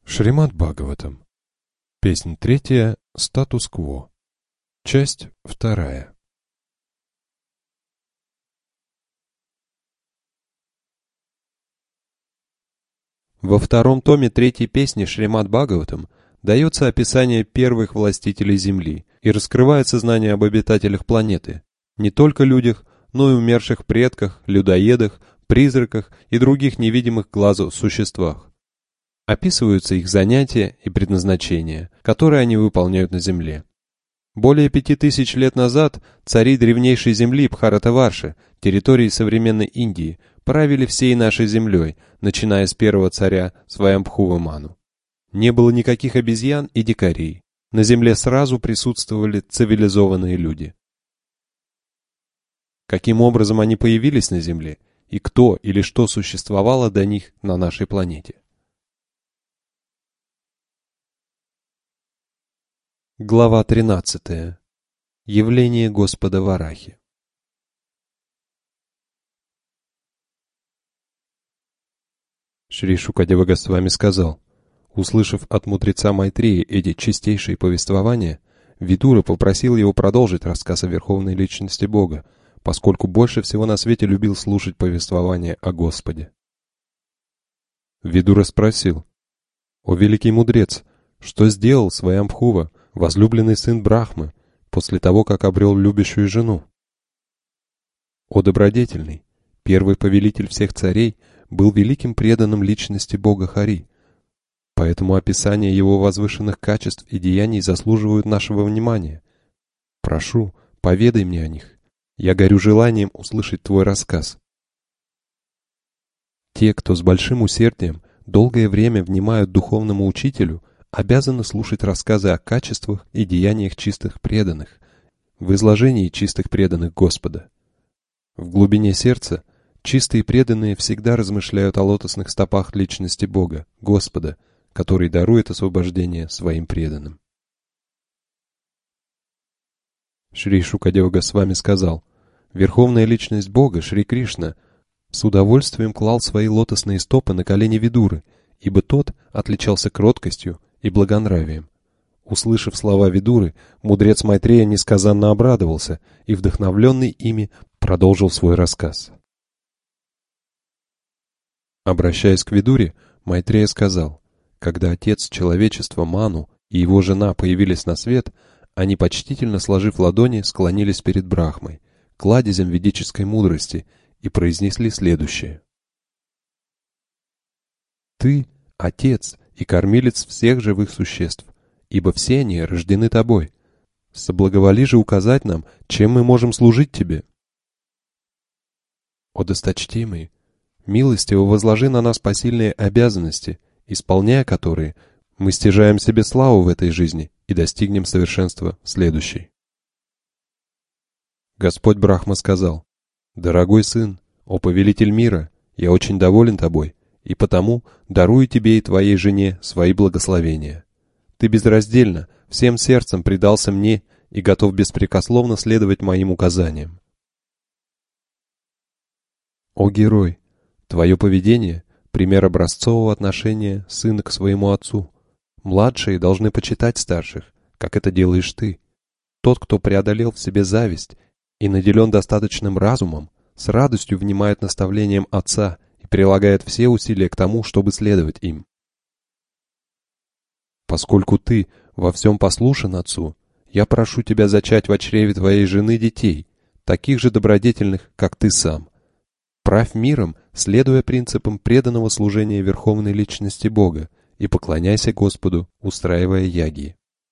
Шримад Бхагаватам. Песнь 3. Статус-кво. Часть 2. Во втором томе третьей песни Шримад Бхагаватам дается описание первых властителей Земли и раскрывается знание об обитателях планеты, не только людях, но и умерших предках, людоедах, призраках и других невидимых глазу существах. Описываются их занятия и предназначения, которые они выполняют на Земле. Более 5000 лет назад цари древнейшей земли Бхаратаварши, территории современной Индии, правили всей нашей землей, начиная с первого царя Сваямбхува Ману. Не было никаких обезьян и дикарей. На земле сразу присутствовали цивилизованные люди. Каким образом они появились на земле, и кто или что существовало до них на нашей планете? Глава 13. Явление Господа Варахи. Шри Шукадева Госвами сказал: услышав от мудреца Майтреи эти чистейшие повествования, Видура попросил его продолжить рассказ о Верховной Личности Бога, поскольку больше всего на свете любил слушать повествования о Господе. Видура спросил: «О великий мудрец, что сделал Сваямбхува, возлюбленный сын Брахмы, после того, как обрел любящую жену?» «О добродетельный, первый повелитель всех царей был великим преданным личности Бога Хари, поэтому описание его возвышенных качеств и деяний заслуживают нашего внимания. Прошу, поведай мне о них. Я горю желанием услышать твой рассказ». Те, кто с большим усердием долгое время внимают духовному учителю, обязаны слушать рассказы о качествах и деяниях чистых преданных, в изложении чистых преданных Господа. В глубине сердца чистые преданные всегда размышляют о лотосных стопах личности Бога, Господа, который дарует освобождение своим преданным. Шри Шукадева Госвами сказал: Верховная Личность Бога, Шри Кришна, с удовольствием клал свои лотосные стопы на колени Видуры, ибо тот отличался кроткостью и благонравием. Услышав слова Видуры, мудрец Майтрея несказанно обрадовался и, вдохновленный ими, продолжил свой рассказ. Обращаясь к Видуре, Майтрея сказал: когда отец человечества Ману и его жена появились на свет, они, почтительно сложив ладони, склонились перед Брахмой, кладезем ведической мудрости, и произнесли следующее: «Ты — Отец и кормилец всех живых существ, ибо все они рождены тобой. Соблаговоли же указать нам, чем мы можем служить тебе». «О досточтимый, милостиво возложи на нас посильные обязанности, исполняя которые, мы стяжаем себе славу в этой жизни и достигнем совершенства в следующей». Господь Брахма сказал: «Дорогой сын, о повелитель мира, я очень доволен тобой, и потому дарую тебе и твоей жене свои благословения. Ты безраздельно, всем сердцем предался мне и готов беспрекословно следовать моим указаниям. О герой, твое поведение — пример образцового отношения сына к своему отцу. Младшие должны почитать старших, как это делаешь ты. Тот, кто преодолел в себе зависть и наделен достаточным разумом, с радостью внимает наставлениям отца и прилагает все усилия к тому, чтобы следовать им. Поскольку ты во всем послушен отцу, я прошу тебя зачать в чреве твоей жены детей, таких же добродетельных, как ты сам. Правь миром, следуя принципам преданного служения Верховной Личности Бога, и поклоняйся Господу, устраивая ягги.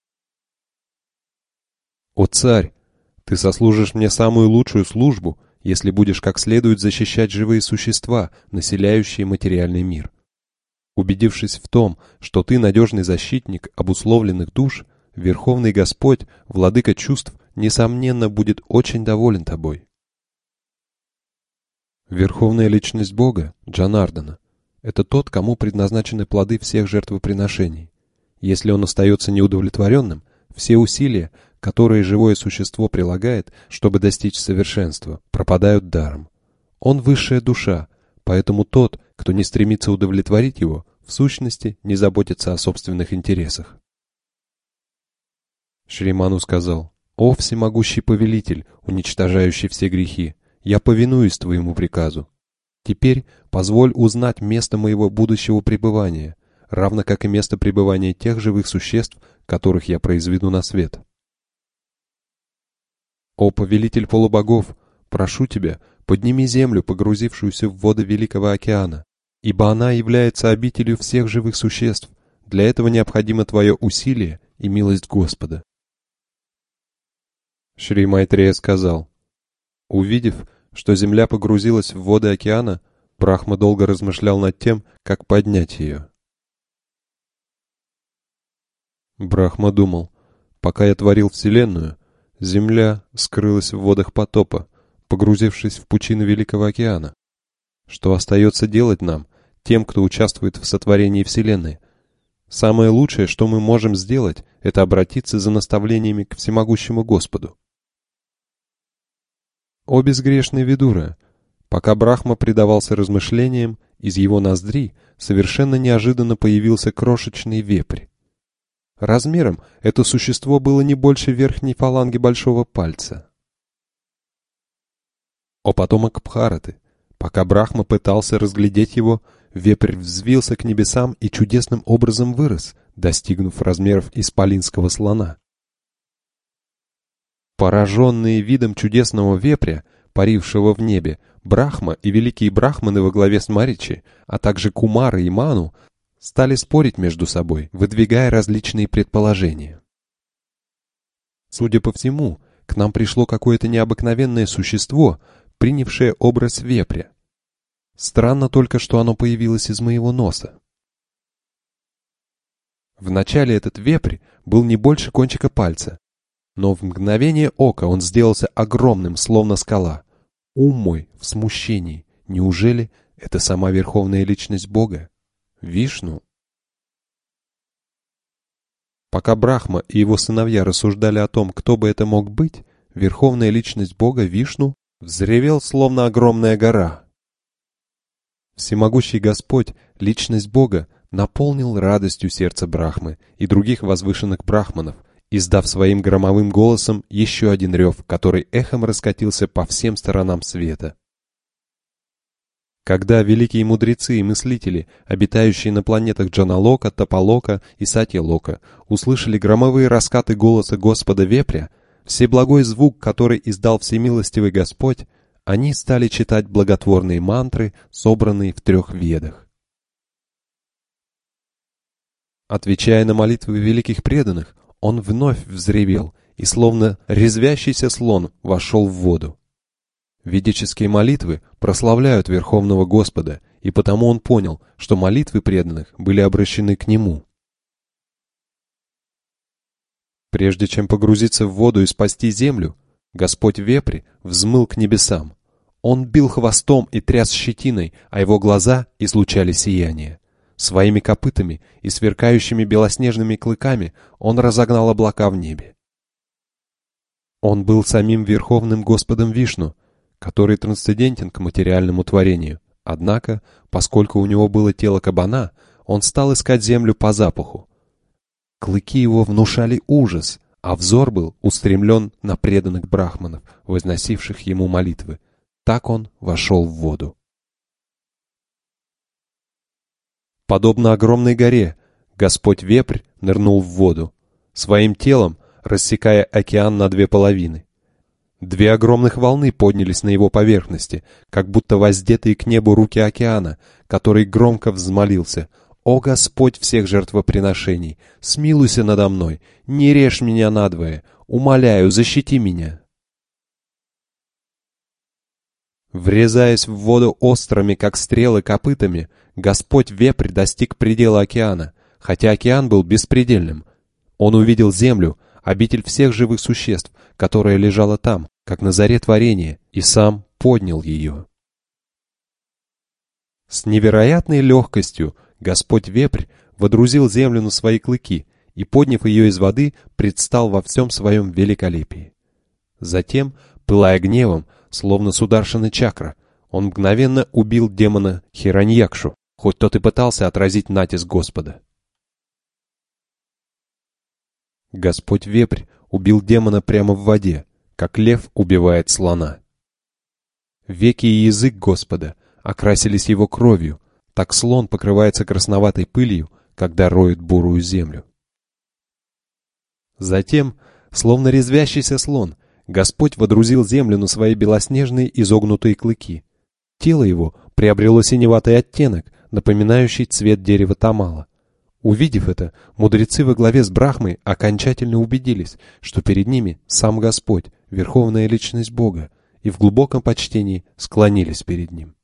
О царь, ты сослужишь мне самую лучшую службу, если будешь как следует защищать живые существа, населяющие материальный мир. Убедившись в том, что ты надежный защитник обусловленных душ, Верховный Господь, Владыка чувств, несомненно, будет очень доволен тобой. Верховная Личность Бога, Джанардана, это тот, кому предназначены плоды всех жертвоприношений. Если он остается неудовлетворенным, все усилия, которые живое существо прилагает, чтобы достичь совершенства, пропадают даром. Он высшая душа, поэтому тот, кто не стремится удовлетворить его, в в сущности, не заботится о собственных интересах. Шри Ману сказал: «О всемогущий повелитель, уничтожающий все грехи, я повинуюсь твоему приказу. Теперь позволь узнать место моего будущего пребывания, равно как и место пребывания тех живых существ, которых я произведу на свет». «О повелитель полубогов, прошу тебя, подними землю, погрузившуюся в воды Великого океана, ибо она является обителью всех живых существ. Для этого необходимо твое усилие и милость Господа». Шри Майтрея сказал: увидев, что земля погрузилась в воды океана, Брахма долго размышлял над тем, как поднять ее. Брахма думал: пока я творил Вселенную, земля скрылась в водах потопа, погрузившись в пучины Великого океана. Что остается делать нам, тем, кто участвует в сотворении Вселенной? Самое лучшее, что мы можем сделать, это обратиться за наставлениями к всемогущему Господу. О безгрешный Видура! Пока Брахма предавался размышлениям, из его ноздрей совершенно неожиданно появился крошечный вепрь. Размером это существо было не больше верхней фаланги большого пальца. О потомок Бхараты! Пока Брахма пытался разглядеть его, вепрь взвился к небесам и чудесным образом вырос, достигнув размеров исполинского слона. Пораженные видом чудесного вепря, парившего в небе, Брахма и великие брахманы во главе с Маричи, а также Кумары и Ману, стали спорить между собой, выдвигая различные предположения. Судя по всему, к нам пришло какое-то необыкновенное существо, принявшее образ вепря. Странно только, что оно появилось из моего носа. Вначале этот вепрь был не больше кончика пальца, но в мгновение ока он сделался огромным, словно скала. Ум мой в смущении. Неужели это сама Верховная Личность Бога? Вишну? Пока Брахма и его сыновья рассуждали о том, кто бы это мог быть, Верховная Личность Бога, Вишну, взревел, словно огромная гора. Всемогущий Господь, Личность Бога, наполнил радостью сердце Брахмы и других возвышенных брахманов, издав своим громовым голосом еще один рев, который эхом раскатился по всем сторонам света. Когда великие мудрецы и мыслители, обитающие на планетах Джаналока, Тапалока и Сатьялока, услышали громовые раскаты голоса Господа Вепря, всеблагой звук, который издал всемилостивый Господь, они стали читать благотворные мантры, собранные в 3 ведах. Отвечая на молитвы великих преданных, он вновь взревел и, словно резвящийся слон, вошел в воду. Ведические молитвы прославляют Верховного Господа, и потому он понял, что молитвы преданных были обращены к нему. Прежде чем погрузиться в воду и спасти землю, Господь Вепрь взмыл к небесам. Он бил хвостом и тряс щетиной, а его глаза излучали сияние. Своими копытами и сверкающими белоснежными клыками он разогнал облака в небе. Он был самим Верховным Господом Вишну, который трансцендентен к материальному творению. Однако, поскольку у него было тело кабана, он стал искать землю по запаху. Клыки его внушали ужас, а взор был устремлен на преданных брахманов, возносивших ему молитвы. Так он вошел в воду. Подобно огромной горе, Господь Вепрь нырнул в воду, своим телом рассекая океан на 2 половины. 2 огромных волны поднялись на его поверхности, как будто воздетые к небу руки океана, который громко взмолился: «О Господь всех жертвоприношений, смилуйся надо мной, не режь меня надвое, умоляю, защити меня». Врезаясь в воду острыми, как стрелы, копытами, Господь Вепрь достиг предела океана, хотя океан был беспредельным. Он увидел землю, обитель всех живых существ, которая лежала там, как на заре творения, и сам поднял ее. С невероятной легкостью Господь Вепрь водрузил землю на свои клыки и, подняв ее из воды, предстал во всем своем великолепии. Затем, пылая гневом, словно Сударшана Чакра, он мгновенно убил демона Хираньякшу, хоть тот и пытался отразить натиск Господа. Господь-вепрь убил демона прямо в воде, как лев убивает слона. Веки и язык Господа окрасились его кровью, так слон покрывается красноватой пылью, когда роют бурую землю. Затем, словно резвящийся слон, Господь водрузил землю на свои белоснежные изогнутые клыки. Тело его приобрело синеватый оттенок, напоминающий цвет дерева тамала. Увидев это, мудрецы во главе с Брахмой окончательно убедились, что перед ними сам Господь, верховная личность Бога, и в глубоком почтении склонились перед ним.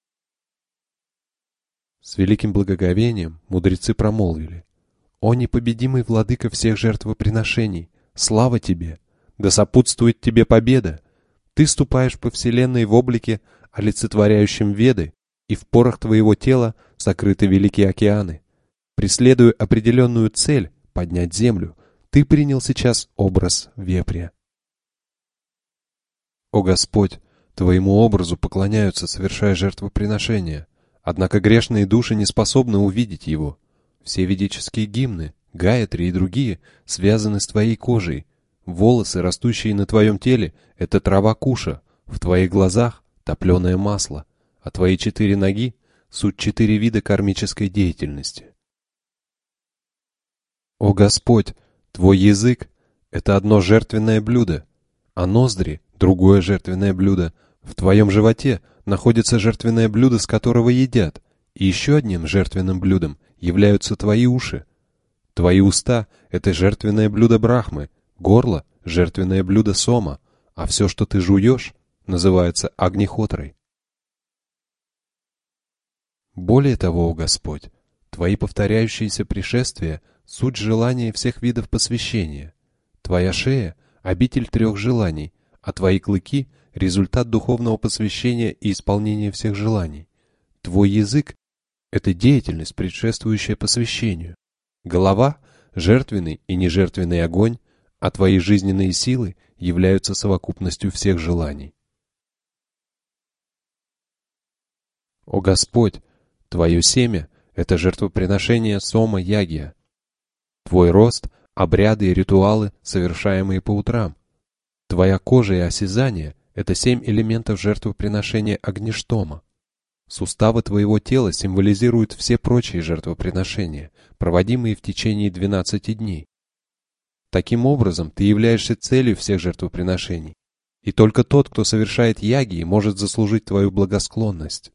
С великим благоговением мудрецы промолвили: «О непобедимый владыка всех жертвоприношений, слава тебе! Да сопутствует тебе победа! Ты ступаешь по вселенной в облике, олицетворяющем Веды, и в порах твоего тела сокрыты великие океаны. Преследуя определенную цель — поднять землю, ты принял сейчас образ вепря. О Господь, твоему образу поклоняются, совершая жертвоприношения, однако грешные души не способны увидеть его. Все ведические гимны, гаятри и другие связаны с твоей кожей. Волосы, растущие на твоем теле, — это трава куша, в твоих глазах — топленое масло, а твои 4 ноги — суть 4 вида кармической деятельности. О Господь, твой язык — это одно жертвенное блюдо, а ноздри — другое жертвенное блюдо. В твоем животе находится жертвенное блюдо, с которого едят, и еще одним жертвенным блюдом являются твои уши. Твои уста — это жертвенное блюдо Брахмы, горло — жертвенное блюдо Сома, а все, что ты жуешь, называется Агнихотрой. Более того, о Господь, твои повторяющиеся пришествия — суть желания всех видов посвящения. Твоя шея — обитель 3 желаний, а твои клыки — результат духовного посвящения и исполнения всех желаний. Твой язык — это деятельность, предшествующая посвящению. Голова — жертвенный и нежертвенный огонь, а твои жизненные силы являются совокупностью всех желаний. О Господь, твое семя — это жертвоприношение Сома-Ягья. Твой рост — обряды и ритуалы, совершаемые по утрам. Твоя кожа и осязание — это 7 элементов жертвоприношения Агништома. Суставы твоего тела символизируют все прочие жертвоприношения, проводимые в течение 12 дней. Таким образом, ты являешься целью всех жертвоприношений, и только тот, кто совершает ягги, может заслужить твою благосклонность.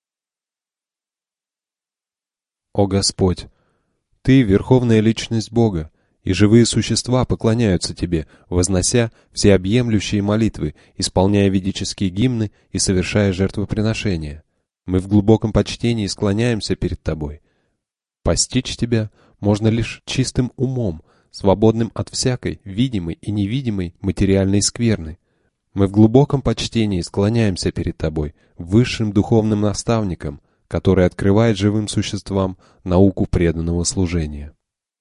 О Господь, Ты — верховная личность Бога, и живые существа поклоняются Тебе, вознося всеобъемлющие молитвы, исполняя ведические гимны и совершая жертвоприношения. Мы в глубоком почтении склоняемся перед Тобой. Постичь Тебя можно лишь чистым умом, свободным от всякой видимой и невидимой материальной скверны. Мы в глубоком почтении склоняемся перед Тобой, высшим духовным наставником, который открывает живым существам науку преданного служения.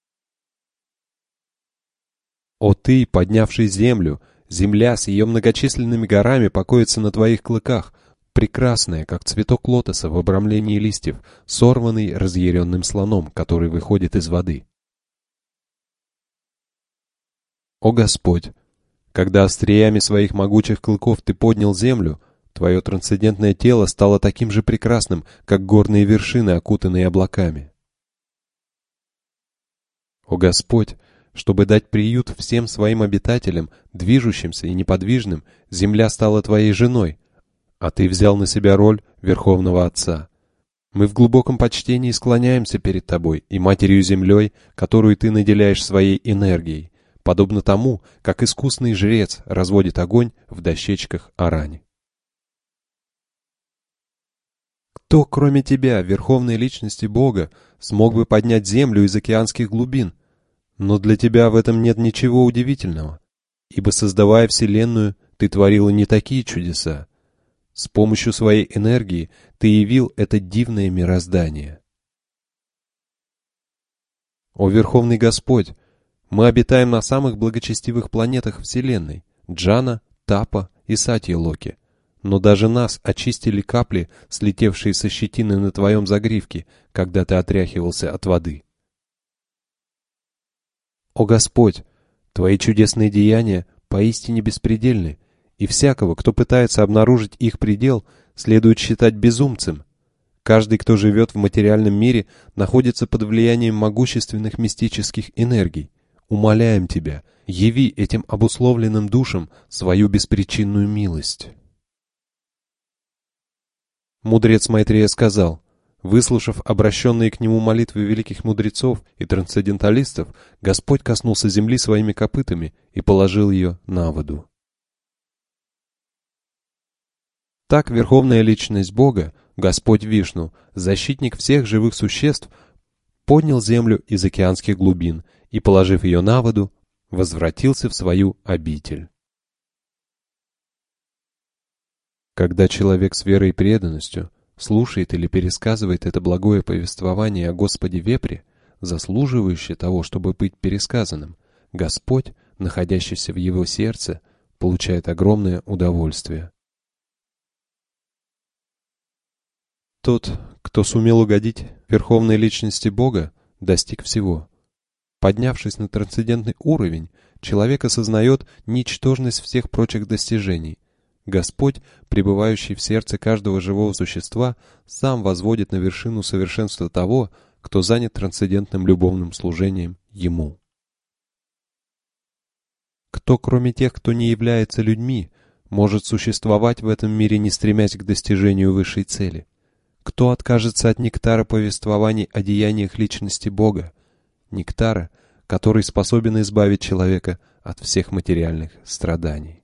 О Ты, поднявший землю, земля с ее многочисленными горами покоится на Твоих клыках, прекрасная, как цветок лотоса в обрамлении листьев, сорванный разъяренным слоном, который выходит из воды. О Господь, когда остриями своих могучих клыков Ты поднял землю, Твое трансцендентное тело стало таким же прекрасным, как горные вершины, окутанные облаками. О Господь, чтобы дать приют всем своим обитателям, движущимся и неподвижным, земля стала Твоей женой, а Ты взял на себя роль Верховного Отца. Мы в глубоком почтении склоняемся перед Тобой и Матерью-Землей, которую Ты наделяешь своей энергией, подобно тому, как искусный жрец разводит огонь в дощечках арани. Кто, кроме Тебя, верховной личности Бога, смог бы поднять землю из океанских глубин? Но для Тебя в этом нет ничего удивительного, ибо, создавая Вселенную, Ты творила не такие чудеса. С помощью своей энергии Ты явил это дивное мироздание. О Верховный Господь, мы обитаем на самых благочестивых планетах Вселенной — Джана, Тапа и Сатья-Локи. но даже нас очистили капли, слетевшие со щетины на твоем загривке, когда ты отряхивался от воды. О Господь, твои чудесные деяния поистине беспредельны, и всякого, кто пытается обнаружить их предел, следует считать безумцем. Каждый, кто живет в материальном мире, находится под влиянием могущественных мистических энергий. Умоляем Тебя, яви этим обусловленным душам свою беспричинную милость. Мудрец Майтрея сказал: выслушав обращенные к нему молитвы великих мудрецов и трансценденталистов, Господь коснулся земли своими копытами и положил ее на воду. Так Верховная Личность Бога, Господь Вишну, защитник всех живых существ, поднял землю из океанских глубин и, положив ее на воду, возвратился в свою обитель. Когда человек с верой и преданностью слушает или пересказывает это благое повествование о Господе Вепре, заслуживающее того, чтобы быть пересказанным, Господь, находящийся в его сердце, получает огромное удовольствие. Тот, кто сумел угодить Верховной Личности Бога, достиг всего. Поднявшись на трансцендентный уровень, человек осознает ничтожность всех прочих достижений. Господь, пребывающий в сердце каждого живого существа, сам возводит на вершину совершенства того, кто занят трансцендентным любовным служением Ему. Кто, кроме тех, кто не является людьми, может существовать в этом мире, не стремясь к достижению высшей цели? Кто откажется от нектара повествований о деяниях личности Бога, нектара, который способен избавить человека от всех материальных страданий?